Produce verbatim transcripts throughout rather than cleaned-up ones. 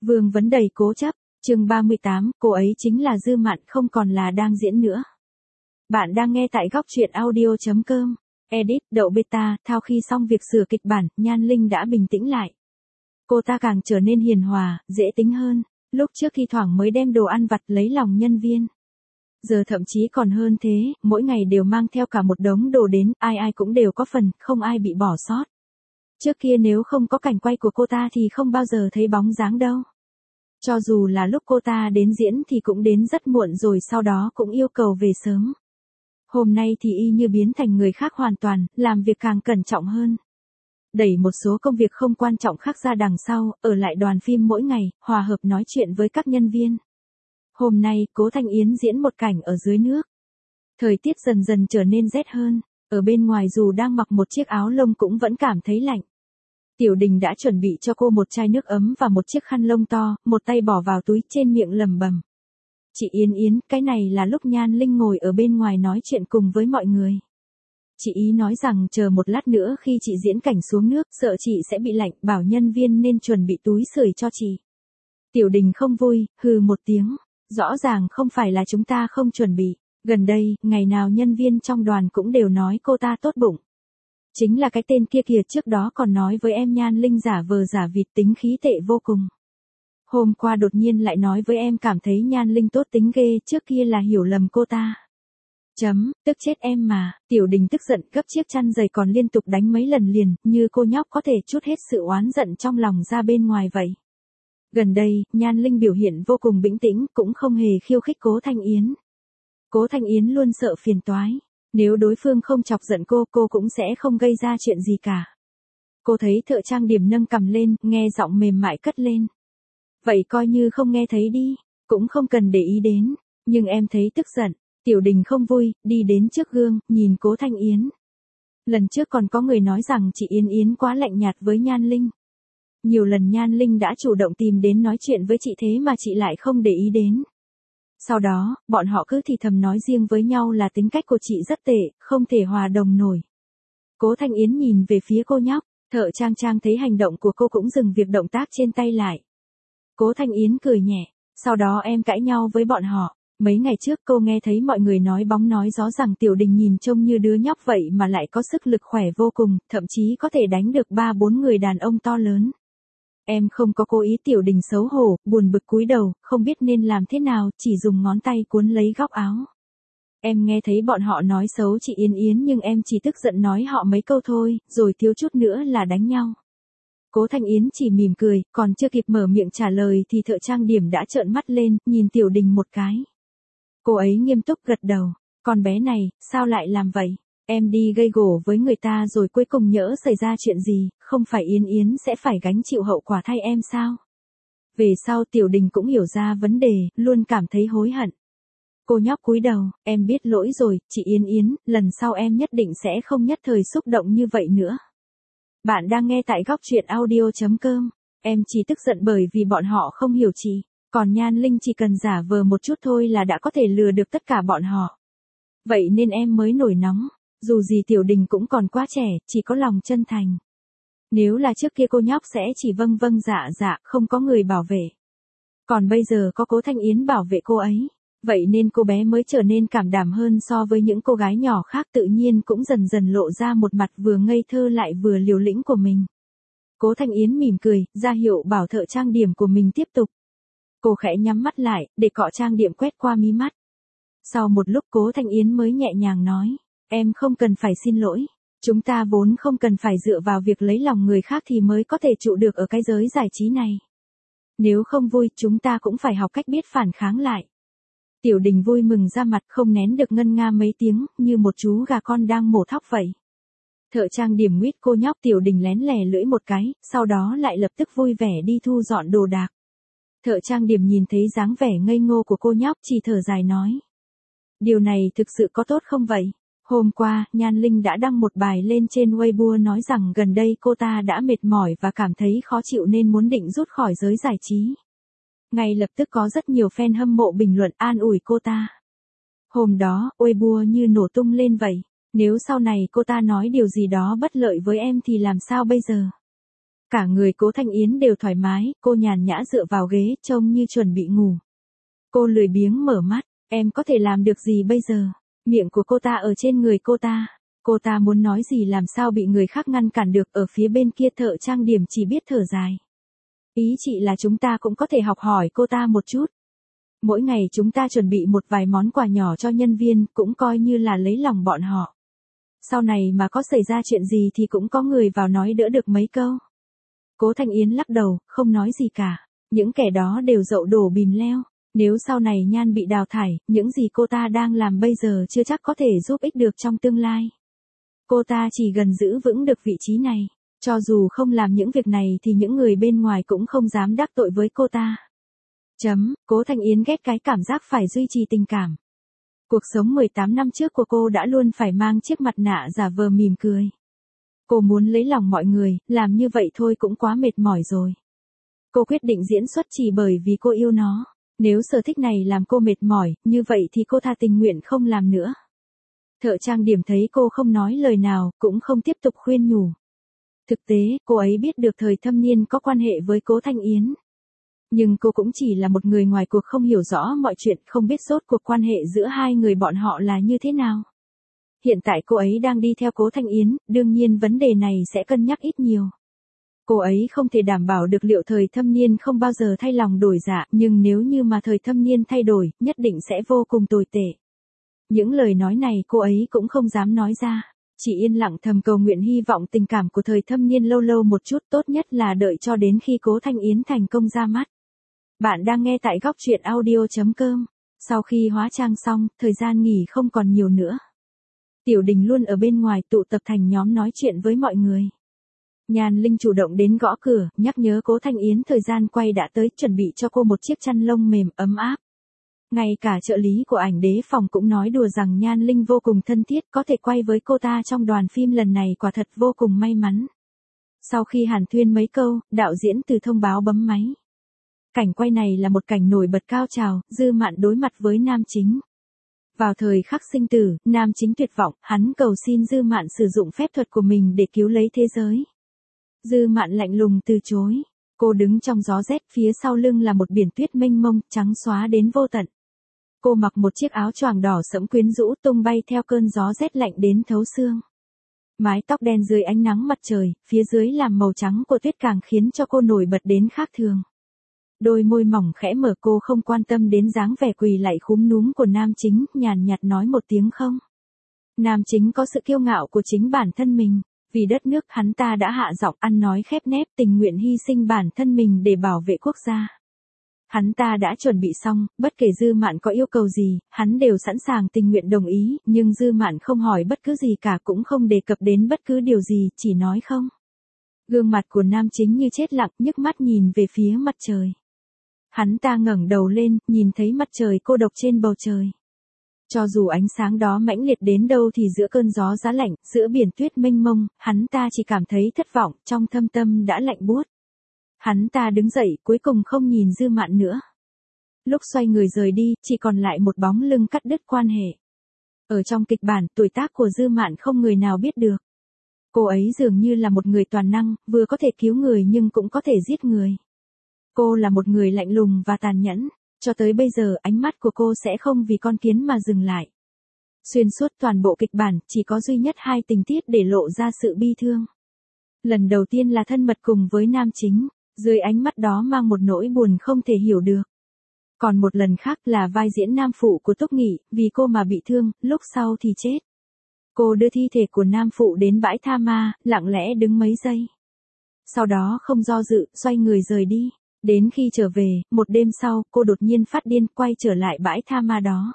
Vương Vấn đầy cố chấp, chương ba mươi tám, cô ấy chính là Dư Mạn không còn là đang diễn nữa. Bạn đang nghe tại góc truyện audio chấm com. Edit, đậu beta, thao khi xong việc sửa kịch bản, Nhan Linh đã bình tĩnh lại. Cô ta càng trở nên hiền hòa, dễ tính hơn, lúc trước thi thoảng mới đem đồ ăn vặt lấy lòng nhân viên. Giờ thậm chí còn hơn thế, mỗi ngày đều mang theo cả một đống đồ đến, ai ai cũng đều có phần, không ai bị bỏ sót. Trước kia nếu không có cảnh quay của cô ta thì không bao giờ thấy bóng dáng đâu. Cho dù là lúc cô ta đến diễn thì cũng đến rất muộn rồi sau đó cũng yêu cầu về sớm. Hôm nay thì y như biến thành người khác hoàn toàn, làm việc càng cẩn trọng hơn. Đẩy một số công việc không quan trọng khác ra đằng sau, ở lại đoàn phim mỗi ngày, hòa hợp nói chuyện với các nhân viên. Hôm nay, Cố Thanh Yến diễn một cảnh ở dưới nước. Thời tiết dần dần trở nên rét hơn, ở bên ngoài dù đang mặc một chiếc áo lông cũng vẫn cảm thấy lạnh. Tiểu Đình đã chuẩn bị cho cô một chai nước ấm và một chiếc khăn lông to, một tay bỏ vào túi trên miệng lẩm bẩm. Chị Yến Yến, cái này là lúc Nhan Linh ngồi ở bên ngoài nói chuyện cùng với mọi người. Chị ý nói rằng chờ một lát nữa khi chị diễn cảnh xuống nước, sợ chị sẽ bị lạnh, bảo nhân viên nên chuẩn bị túi sưởi cho chị. Tiểu Đình không vui, hừ một tiếng. Rõ ràng không phải là chúng ta không chuẩn bị. Gần đây, ngày nào nhân viên trong đoàn cũng đều nói cô ta tốt bụng. Chính là cái tên kia kìa, trước đó còn nói với em Nhan Linh giả vờ giả vịt tính khí tệ vô cùng. Hôm qua đột nhiên lại nói với em cảm thấy Nhan Linh tốt tính ghê, trước kia là hiểu lầm cô ta. Chấm, tức chết em mà. Tiểu Đình tức giận gấp chiếc chăn dày còn liên tục đánh mấy lần liền, như cô nhóc có thể trút hết sự oán giận trong lòng ra bên ngoài vậy. Gần đây, Nhan Linh biểu hiện vô cùng bình tĩnh, cũng không hề khiêu khích Cố Thanh Yến. Cố Thanh Yến luôn sợ phiền toái. Nếu đối phương không chọc giận cô, cô cũng sẽ không gây ra chuyện gì cả. Cô thấy thợ trang điểm nâng cằm lên, nghe giọng mềm mại cất lên. Vậy coi như không nghe thấy đi, cũng không cần để ý đến. Nhưng em thấy tức giận. Tiểu Đình không vui, đi đến trước gương, nhìn Cố Thanh Yến. Lần trước còn có người nói rằng chị Yến Yến quá lạnh nhạt với Nhan Linh. Nhiều lần Nhan Linh đã chủ động tìm đến nói chuyện với chị thế mà chị lại không để ý đến. Sau đó, bọn họ cứ thì thầm nói riêng với nhau là tính cách của chị rất tệ, không thể hòa đồng nổi. Cố Thanh Yến nhìn về phía cô nhóc, thợ trang trang thấy hành động của cô cũng dừng việc động tác trên tay lại. Cố Thanh Yến cười nhẹ, sau đó em cãi nhau với bọn họ. Mấy ngày trước cô nghe thấy mọi người nói bóng nói gió rằng Tiểu Đình nhìn trông như đứa nhóc vậy mà lại có sức lực khỏe vô cùng, thậm chí có thể đánh được ba bốn người đàn ông to lớn. Em không có cố ý. Tiểu Đình xấu hổ, buồn bực cúi đầu, không biết nên làm thế nào, chỉ dùng ngón tay cuốn lấy góc áo. Em nghe thấy bọn họ nói xấu chị Yến Yến nhưng em chỉ tức giận nói họ mấy câu thôi, rồi thiếu chút nữa là đánh nhau. Cố Thanh Yến chỉ mỉm cười, còn chưa kịp mở miệng trả lời thì thợ trang điểm đã trợn mắt lên, nhìn Tiểu Đình một cái. Cô ấy nghiêm túc gật đầu, con bé này, sao lại làm vậy? Em đi gây gổ với người ta rồi cuối cùng nhỡ xảy ra chuyện gì, không phải Yến Yến sẽ phải gánh chịu hậu quả thay em sao? Về sau Tiểu Đình cũng hiểu ra vấn đề, luôn cảm thấy hối hận. Cô nhóc cúi đầu, em biết lỗi rồi, chị Yến Yến, lần sau em nhất định sẽ không nhất thời xúc động như vậy nữa. Bạn đang nghe tại góc truyện audio chấm com, em chỉ tức giận bởi vì bọn họ không hiểu chị, còn Nhan Linh chỉ cần giả vờ một chút thôi là đã có thể lừa được tất cả bọn họ. Vậy nên em mới nổi nóng. Dù gì Tiểu Đình cũng còn quá trẻ, chỉ có lòng chân thành. Nếu là trước kia cô nhóc sẽ chỉ vâng vâng dạ dạ, không có người bảo vệ. Còn bây giờ có Cố Thanh Yến bảo vệ cô ấy. Vậy nên cô bé mới trở nên cảm đảm hơn so với những cô gái nhỏ khác, tự nhiên cũng dần dần lộ ra một mặt vừa ngây thơ lại vừa liều lĩnh của mình. Cố Thanh Yến mỉm cười, ra hiệu bảo thợ trang điểm của mình tiếp tục. Cô khẽ nhắm mắt lại, để cọ trang điểm quét qua mí mắt. Sau một lúc Cố Thanh Yến mới nhẹ nhàng nói. Em không cần phải xin lỗi, chúng ta vốn không cần phải dựa vào việc lấy lòng người khác thì mới có thể trụ được ở cái giới giải trí này. Nếu không vui, chúng ta cũng phải học cách biết phản kháng lại. Tiểu Đình vui mừng ra mặt, không nén được ngân nga mấy tiếng, như một chú gà con đang mổ thóc vậy. Thợ trang điểm nguyết cô nhóc. Tiểu Đình lén lè lưỡi một cái, sau đó lại lập tức vui vẻ đi thu dọn đồ đạc. Thợ trang điểm nhìn thấy dáng vẻ ngây ngô của cô nhóc chỉ thở dài nói. Điều này thực sự có tốt không vậy? Hôm qua, Nhan Linh đã đăng một bài lên trên Weibo nói rằng gần đây cô ta đã mệt mỏi và cảm thấy khó chịu nên muốn định rút khỏi giới giải trí. Ngay lập tức có rất nhiều fan hâm mộ bình luận an ủi cô ta. Hôm đó, Weibo như nổ tung lên vậy. Nếu sau này cô ta nói điều gì đó bất lợi với em thì làm sao bây giờ? Cả người Cố Thanh Yến đều thoải mái, cô nhàn nhã dựa vào ghế, trông như chuẩn bị ngủ. Cô lười biếng mở mắt, em có thể làm được gì bây giờ? Miệng của cô ta ở trên người cô ta. Cô ta muốn nói gì làm sao bị người khác ngăn cản được, ở phía bên kia thợ trang điểm chỉ biết thở dài. Ý chị là chúng ta cũng có thể học hỏi cô ta một chút. Mỗi ngày chúng ta chuẩn bị một vài món quà nhỏ cho nhân viên, cũng coi như là lấy lòng bọn họ. Sau này mà có xảy ra chuyện gì thì cũng có người vào nói đỡ được mấy câu. Cố Thanh Yến lắc đầu, không nói gì cả. Những kẻ đó đều dậu đổ bìm leo. Nếu sau này Nhan bị đào thải, những gì cô ta đang làm bây giờ chưa chắc có thể giúp ích được trong tương lai. Cô ta chỉ gần giữ vững được vị trí này. Cho dù không làm những việc này thì những người bên ngoài cũng không dám đắc tội với cô ta. Chấm, Cố Thanh Yến ghét cái cảm giác phải duy trì tình cảm. Cuộc sống mười tám năm trước của cô đã luôn phải mang chiếc mặt nạ giả vờ mỉm cười. Cô muốn lấy lòng mọi người, làm như vậy thôi cũng quá mệt mỏi rồi. Cô quyết định diễn xuất chỉ bởi vì cô yêu nó. Nếu sở thích này làm cô mệt mỏi, như vậy thì cô tha tình nguyện không làm nữa. Thợ trang điểm thấy cô không nói lời nào, cũng không tiếp tục khuyên nhủ. Thực tế, cô ấy biết được Thời Thâm Niên có quan hệ với Cố Thanh Yến. Nhưng cô cũng chỉ là một người ngoài cuộc không hiểu rõ mọi chuyện, không biết rốt cuộc quan hệ giữa hai người bọn họ là như thế nào. Hiện tại cô ấy đang đi theo Cố Thanh Yến, đương nhiên vấn đề này sẽ cân nhắc ít nhiều. Cô ấy không thể đảm bảo được liệu Thời Thâm Niên không bao giờ thay lòng đổi dạ, nhưng nếu như mà Thời Thâm Niên thay đổi, nhất định sẽ vô cùng tồi tệ. Những lời nói này cô ấy cũng không dám nói ra, chỉ yên lặng thầm cầu nguyện hy vọng tình cảm của Thời Thâm Niên lâu lâu một chút, tốt nhất là đợi cho đến khi Cố Thanh Yến thành công ra mắt. Bạn đang nghe tại góc truyện audio chấm com. Sau khi hóa trang xong, thời gian nghỉ không còn nhiều nữa. Tiểu Đình luôn ở bên ngoài tụ tập thành nhóm nói chuyện với mọi người. Nhan Linh chủ động đến gõ cửa, nhắc nhớ Cố Thanh Yến thời gian quay đã tới, chuẩn bị cho cô một chiếc chăn lông mềm ấm áp. Ngay cả trợ lý của ảnh đế phòng cũng nói đùa rằng Nhan Linh vô cùng thân thiết, có thể quay với cô ta trong đoàn phim lần này quả thật vô cùng may mắn. Sau khi hàn huyên mấy câu, đạo diễn Từ thông báo bấm máy. Cảnh quay này là một cảnh nổi bật cao trào, Dư Mạn đối mặt với nam chính. Vào thời khắc sinh tử, nam chính tuyệt vọng, hắn cầu xin Dư Mạn sử dụng phép thuật của mình để cứu lấy thế giới. Dư Mạn lạnh lùng từ chối. Cô đứng trong gió rét, phía sau lưng là một biển tuyết mênh mông, trắng xóa đến vô tận. Cô mặc một chiếc áo choàng đỏ sẫm quyến rũ, tung bay theo cơn gió rét lạnh đến thấu xương. Mái tóc đen dưới ánh nắng mặt trời, phía dưới làm màu trắng của tuyết càng khiến cho cô nổi bật đến khác thường. Đôi môi mỏng khẽ mở, cô không quan tâm đến dáng vẻ quỳ lạy khúm núm của nam chính, nhàn nhạt nói một tiếng không. Nam chính có sự kiêu ngạo của chính bản thân mình, vì đất nước hắn ta đã hạ giọng ăn nói khép nép, tình nguyện hy sinh bản thân mình để bảo vệ quốc gia. Hắn ta đã chuẩn bị xong, bất kể Dư Mạn có yêu cầu gì, hắn đều sẵn sàng tình nguyện đồng ý, nhưng Dư Mạn không hỏi bất cứ gì cả, cũng không đề cập đến bất cứ điều gì, chỉ nói không. Gương mặt của nam chính như chết lặng, nhức mắt nhìn về phía mặt trời. Hắn ta ngẩng đầu lên, nhìn thấy mặt trời cô độc trên bầu trời. Cho dù ánh sáng đó mãnh liệt đến đâu thì giữa cơn gió giá lạnh, giữa biển tuyết mênh mông, hắn ta chỉ cảm thấy thất vọng, trong thâm tâm đã lạnh buốt. Hắn ta đứng dậy, cuối cùng không nhìn Dư Mạn nữa. Lúc xoay người rời đi, chỉ còn lại một bóng lưng cắt đứt quan hệ. Ở trong kịch bản, tuổi tác của Dư Mạn không người nào biết được. Cô ấy dường như là một người toàn năng, vừa có thể cứu người nhưng cũng có thể giết người. Cô là một người lạnh lùng và tàn nhẫn, cho tới bây giờ ánh mắt của cô sẽ không vì con kiến mà dừng lại. Xuyên suốt toàn bộ kịch bản, chỉ có duy nhất hai tình tiết để lộ ra sự bi thương. Lần đầu tiên là thân mật cùng với nam chính, dưới ánh mắt đó mang một nỗi buồn không thể hiểu được. Còn một lần khác là vai diễn nam phụ của Túc Nghị, vì cô mà bị thương, lúc sau thì chết. Cô đưa thi thể của nam phụ đến bãi tha ma, lặng lẽ đứng mấy giây. Sau đó không do dự, xoay người rời đi. Đến khi trở về, một đêm sau, cô đột nhiên phát điên, quay trở lại bãi tha ma đó.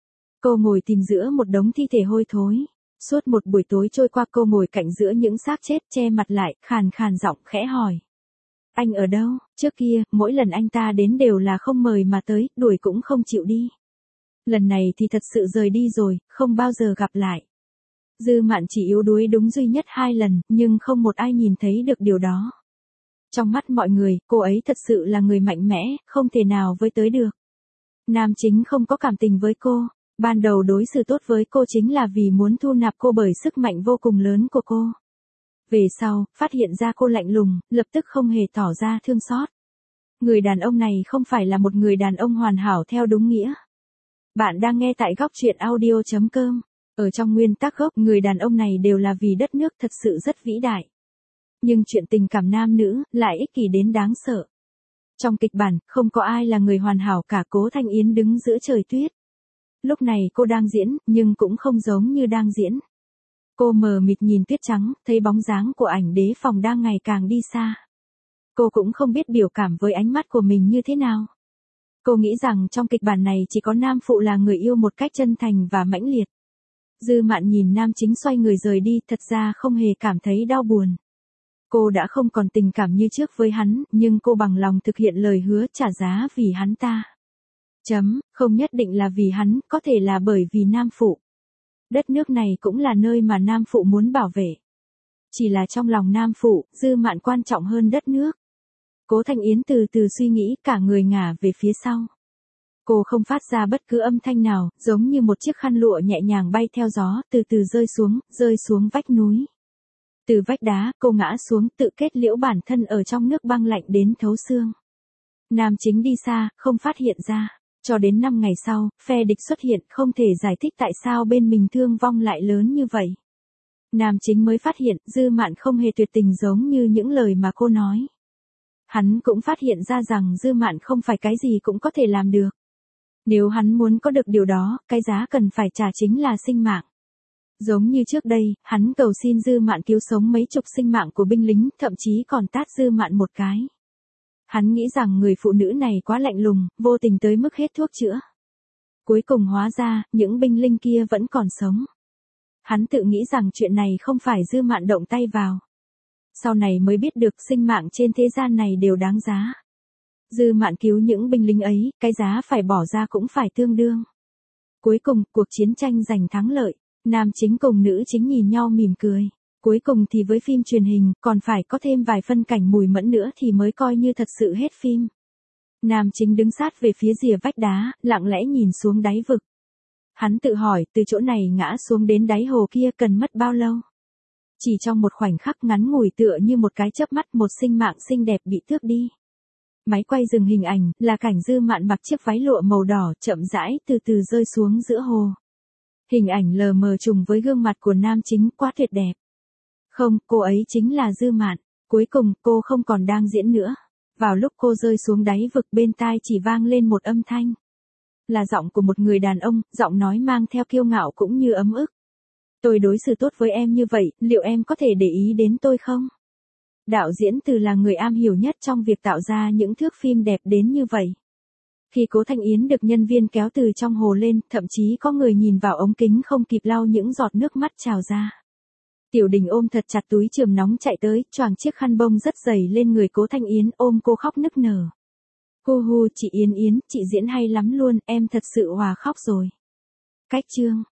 Cô ngồi tìm giữa một đống thi thể hôi thối. Suốt một buổi tối trôi qua, cô ngồi cạnh giữa những xác chết, che mặt lại, khàn khàn giọng khẽ hỏi. Anh ở đâu? Trước kia, mỗi lần anh ta đến đều là không mời mà tới, đuổi cũng không chịu đi. Lần này thì thật sự rời đi rồi, không bao giờ gặp lại. Dư Mạn chỉ yếu đuối đúng duy nhất hai lần, nhưng không một ai nhìn thấy được điều đó. Trong mắt mọi người, cô ấy thật sự là người mạnh mẽ, không thể nào với tới được. Nam chính không có cảm tình với cô, ban đầu đối xử tốt với cô chính là vì muốn thu nạp cô bởi sức mạnh vô cùng lớn của cô. Về sau, phát hiện ra cô lạnh lùng, lập tức không hề tỏ ra thương xót. Người đàn ông này không phải là một người đàn ông hoàn hảo theo đúng nghĩa. Bạn đang nghe tại góc truyện audio chấm com. Ở trong nguyên tắc gốc, người đàn ông này đều là vì đất nước thật sự rất vĩ đại. Nhưng chuyện tình cảm nam nữ lại ích kỷ đến đáng sợ. Trong kịch bản, không có ai là người hoàn hảo cả. Cố Thanh Yến đứng giữa trời tuyết. Lúc này cô đang diễn, nhưng cũng không giống như đang diễn. Cô mờ mịt nhìn tuyết trắng, thấy bóng dáng của ảnh đế phòng đang ngày càng đi xa. Cô cũng không biết biểu cảm với ánh mắt của mình như thế nào. Cô nghĩ rằng trong kịch bản này chỉ có nam phụ là người yêu một cách chân thành và mãnh liệt. Dư Mạn nhìn nam chính xoay người rời đi, thật ra không hề cảm thấy đau buồn. Cô đã không còn tình cảm như trước với hắn, nhưng cô bằng lòng thực hiện lời hứa trả giá vì hắn ta. Chấm, không nhất định là vì hắn, có thể là bởi vì nam phụ. Đất nước này cũng là nơi mà nam phụ muốn bảo vệ. Chỉ là trong lòng nam phụ, Dư Mạn quan trọng hơn đất nước. Cố Thanh Yến từ từ suy nghĩ, cả người ngả về phía sau. Cô không phát ra bất cứ âm thanh nào, giống như một chiếc khăn lụa nhẹ nhàng bay theo gió, từ từ rơi xuống, rơi xuống vách núi. Từ vách đá, cô ngã xuống, tự kết liễu bản thân ở trong nước băng lạnh đến thấu xương. Nam chính đi xa, không phát hiện ra. Cho đến năm ngày sau, phe địch xuất hiện, không thể giải thích tại sao bên mình thương vong lại lớn như vậy. Nam chính mới phát hiện, Dư Mạn không hề tuyệt tình giống như những lời mà cô nói. Hắn cũng phát hiện ra rằng Dư Mạn không phải cái gì cũng có thể làm được. Nếu hắn muốn có được điều đó, cái giá cần phải trả chính là sinh mạng. Giống như trước đây, hắn cầu xin Dư Mạn cứu sống mấy chục sinh mạng của binh lính, thậm chí còn tát Dư Mạn một cái. Hắn nghĩ rằng người phụ nữ này quá lạnh lùng, vô tình tới mức hết thuốc chữa. Cuối cùng hóa ra, những binh lính kia vẫn còn sống. Hắn tự nghĩ rằng chuyện này không phải Dư Mạn động tay vào. Sau này mới biết được sinh mạng trên thế gian này đều đáng giá. Dư Mạn cứu những binh lính ấy, cái giá phải bỏ ra cũng phải tương đương. Cuối cùng, cuộc chiến tranh giành thắng lợi. Nam chính cùng nữ chính nhìn nhau mỉm cười. Cuối cùng thì với phim truyền hình, còn phải có thêm vài phân cảnh mùi mẫn nữa thì mới coi như thật sự hết phim. Nam chính đứng sát về phía rìa vách đá, lặng lẽ nhìn xuống đáy vực. Hắn tự hỏi, từ chỗ này ngã xuống đến đáy hồ kia cần mất bao lâu? Chỉ trong một khoảnh khắc ngắn ngủi tựa như một cái chớp mắt, một sinh mạng xinh đẹp bị tước đi. Máy quay dừng hình ảnh, là cảnh Dư Mạn mặc chiếc váy lụa màu đỏ, chậm rãi, từ từ rơi xuống giữa hồ. Hình ảnh lờ mờ trùng với gương mặt của nam chính, quá tuyệt đẹp. Không, cô ấy chính là Dư Mạn. Cuối cùng, cô không còn đang diễn nữa. Vào lúc cô rơi xuống đáy vực, bên tai chỉ vang lên một âm thanh. Là giọng của một người đàn ông, giọng nói mang theo kiêu ngạo cũng như ấm ức. Tôi đối xử tốt với em như vậy, liệu em có thể để ý đến tôi không? Đạo diễn Từ là người am hiểu nhất trong việc tạo ra những thước phim đẹp đến như vậy. Khi Cố Thanh Yến được nhân viên kéo từ trong hồ lên, thậm chí có người nhìn vào ống kính không kịp lau những giọt nước mắt trào ra. Tiểu Đình ôm thật chặt túi chườm nóng chạy tới, choàng chiếc khăn bông rất dày lên người Cố Thanh Yến, ôm cô khóc nức nở. Hu hu, chị Yến Yến, chị diễn hay lắm luôn, em thật sự hòa khóc rồi. Cách chương